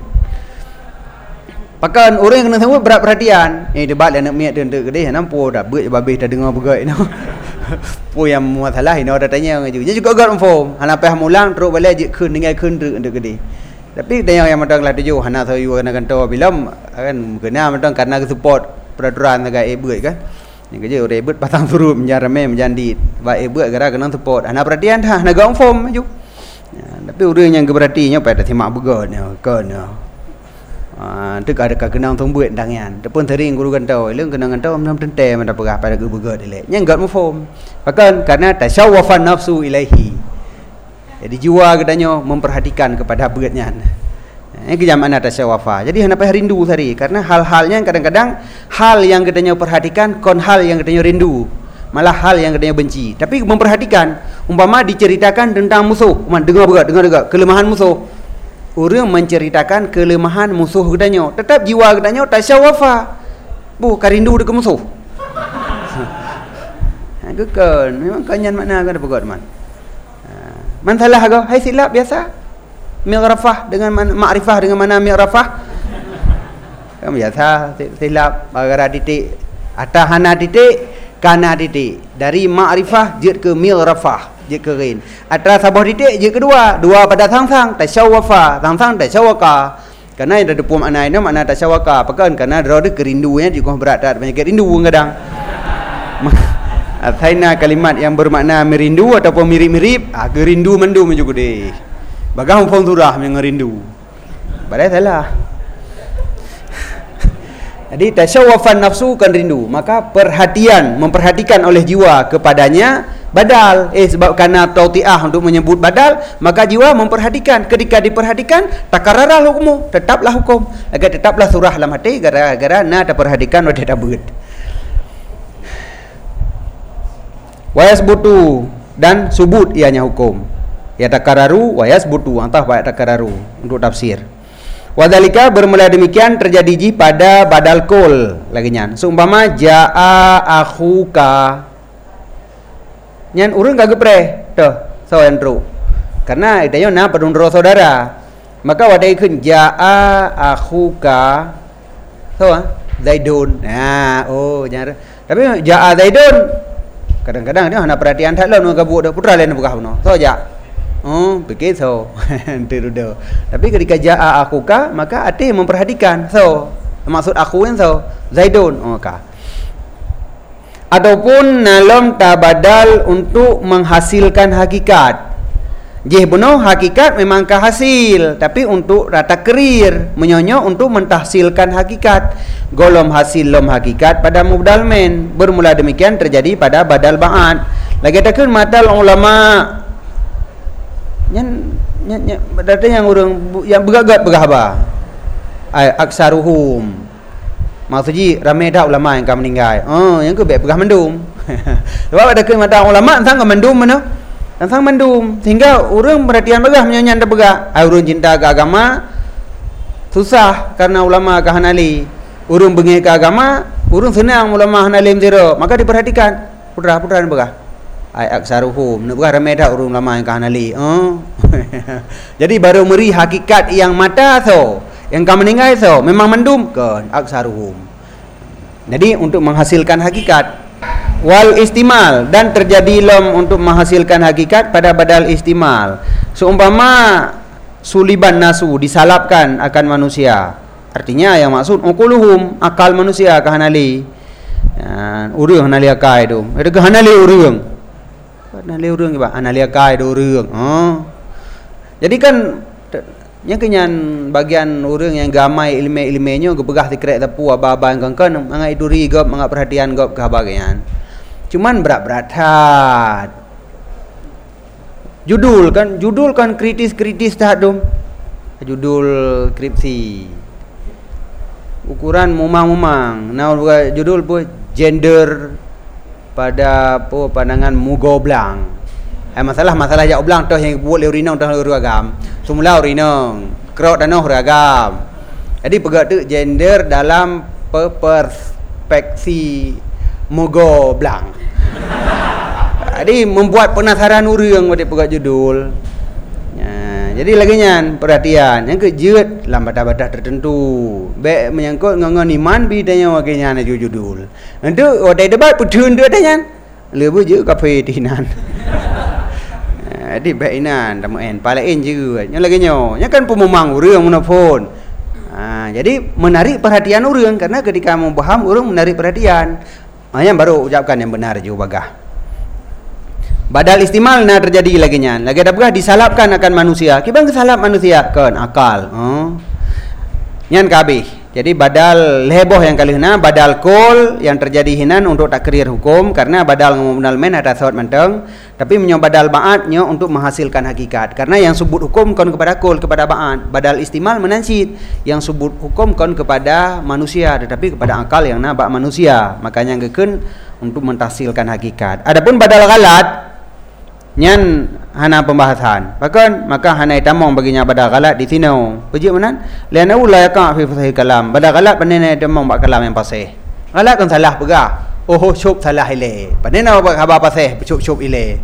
Pakan orang yang kena semua berat perhatian. Debat lah nak miat untuk kedai nampu dah beut babeh dah dengar begai no. Po yang masalah ino dah tanya orang juga gat mufom. Hana pah mulang terus balik je keun dengan keun untuk kedai. Tapi tanya yang matang lah tuju hana sayu kena kantor bilam kan kena matang karena support peraturan agak beut kan. Ni kerja orang beut pasang surut menjarame menjandit. Baik beut gara kena support. Hana perhatian dah hana gat mufom maju. Tapi orang yang berperhatiannya pada simak begai no kan. Tức ada kenang thong buat dangan tepun sering guru kantau leng kenang kantau am tente mana perah pada ke begat ile nyang gat mufom bahkan karena tasyawwafan nafsu ilaihi jadi jiwa katanya memperhatikan kepada begatnya ke zaman tasyawwafa jadi hendak rindu sari karena hal-halnya kadang-kadang hal yang katanya perhatikan kon hal yang katanya rindu malah hal yang katanya benci tapi memperhatikan umpama diceritakan tentang musuh dengar begat kelemahan musuh. Orang menceritakan kelemahan musuh katanya, tetap jiwa katanya tasyawwafa. Karindu dekat musuh. Kekan, memang kanyan makna kan apa man. Man salah ke? Hai silap biasa. Mi'rafah dengan ma'rifah dengan mana mi'rafah? Kan biasa silap bagara titik atas hana titik, kana titik. Dari ma'rifah jid ke mi'rafah. Je kerin atas sabah titik je kedua dua pada sang-sang tasyawwafa sang-sang tasyawwaka karena ada depu makna ini makna tasyawwaka pakan karena ada kerinduan juga berat banyak rindu kadang Athaina kalimat yang bermakna merindu ataupun mirip-mirip kerindu mendum juga deh bagang pun surah yang merindu padahal salah. Jadi tasyawwafan nafsu kan rindu maka memperhatikan oleh jiwa kepadanya badal sebab karena tautiah untuk menyebut badal maka jiwa memperhatikan ketika diperhatikan takarrara hukmu tetaplah hukum agar tetaplah surah dalam hati gara-gara nak perhatikan oleh dabut wayasbutu dan subut ianya hukum ya takarraru wayasbutu antah baik takarraru untuk tafsir wadhalika bermula demikian terjadi pada badal kol laginya seumpama jaa akhuka nyan urang gak gepreh tuh sawan tru karena idanya na padundro saudara maka wadai keun jaa akhuka Zaidun jangan tapi jaa Zaidun kadang-kadang dia hana perhatian tak lalu gabuk dah putra lain bukan no ja pikir tiru tapi ketika jaa akhuka maka ati memperhatikan maksud aku kan Zaidun ataupun dalam tabadal untuk menghasilkan hakikat. Bunuh hakikat memangkah hasil, tapi untuk rata kerir menyonyo untuk mentahsilkan hakikat. Golom hasil lom hakikat pada mubdal men. Bermula demikian terjadi pada badal ba'at. Lagi takkan matal ulama berarti yang orang yang begagat begahaba. Aksaruhum maksudnya ramai dah ulama yang akan meninggal. Yang ke baik pegah mendum. Sebab ada kemata ulama tentang mendum mana? Tentang mendum. Sehingga orang perhatian begah menyanyi dah begah. Orang cinta ke agama susah karena ulama ke hanali. Orang bengi ke agama, orang senang ulama hanali mzira. Maka diperhatikan. Putra-putra ni begah. Aksaruhum. Nak begah ramai dah orang ulama yang ke hanali. Jadi baru meri hakikat yang mata yang kamu meninggal memang mendum kan aksaruhum. Jadi untuk menghasilkan hakikat wal istimal dan terjadi lom untuk menghasilkan hakikat pada badal istimal. Seumpama suliban nasu disalapkan akan manusia. Artinya yang maksud uquluhum akal manusia ke hanali. Urang hanali akai tu. Ada ke hanali urang. Hanali urang ke ba? Hanali akai do urang. Jadi kan yang kenyan bagian orang yang gamai ilmu-ilmunya gebegah dikrek tapu aba-aba yang kan mangai duri gop mangai perhatian gop ke bagian. Cuman berat-berat. Judul kan kritis-kritis dah dum. Judul skripsi. Ukuran mumang-mumang. Nah judul pun gender pada pandangan mugoblang. Masalah jak oblang toh yang buat le urinong toh agam. Semula urinong, kerok danoh agam. Jadi pegat tu gender dalam perspeksi mogo blang. Jadi membuat penasaran orang pada pegat judul. Jadi lagi nyan perhatian yang kejeut dalam batas-batas tertentu. Baik menyangkut ngan iman bidanya wakilnya na judul. Itu odai debat putun tu adanya. Lebu je kafe tinan. Jadi baik inan tamuan palain je. Yang lagi nyo, yang kan pemomang urang menelpon. Jadi menarik perhatian orang karena ketika memaham orang menarik perhatian. Yang baru ucapkan yang benar je bagah. Badal istimal na terjadi lagi nyan. Lagi ada begah disalapkan akan manusia. Kibang kesalap manusia kan akal. Nyan kabeh. Jadi badal leboh yang kali hina, badal kol yang terjadi hinan untuk takrir hukum karena badal ngomonal men ada sawat menteng, tapi menyo badal ba'atnya untuk menghasilkan hakikat. Karena yang sebut hukum kon kepada kol kepada ba'at, badal istimal menansid yang sebut hukum kon kepada manusia tetapi kepada akal yang na ba manusia. Makanya ngeukeun untuk mentahsilkan hakikat. Adapun badal galat nyan hana pembahasan. Bahkan maka hana itamong baginya badal galat di sini. Puji manan? Lian ula yaqa fi fasih kalam. Badal galat panena itamong bak kalam yang pasih. Galat kan salah pegah. Oh syub salah ile. Panena bak khabar pasih syub ile.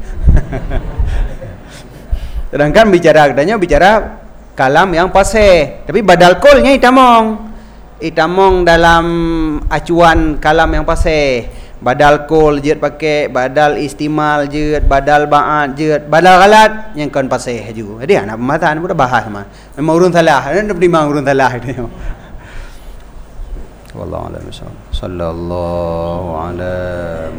Sedangkan bicara katanya bicara kalam yang pasih. Tapi badal kolnya itamong. Itamong dalam acuan kalam yang pasih. Badal kol jeut pakai, badal istimal jeut, badal ba'at jeut, badal galat yang kan pasih juga. Jadi anak pembahasan sudah bahas mah. Memang urun salah, ada dimang urun salah itu. Wallahu a'lam bishawab. Sallallahu ala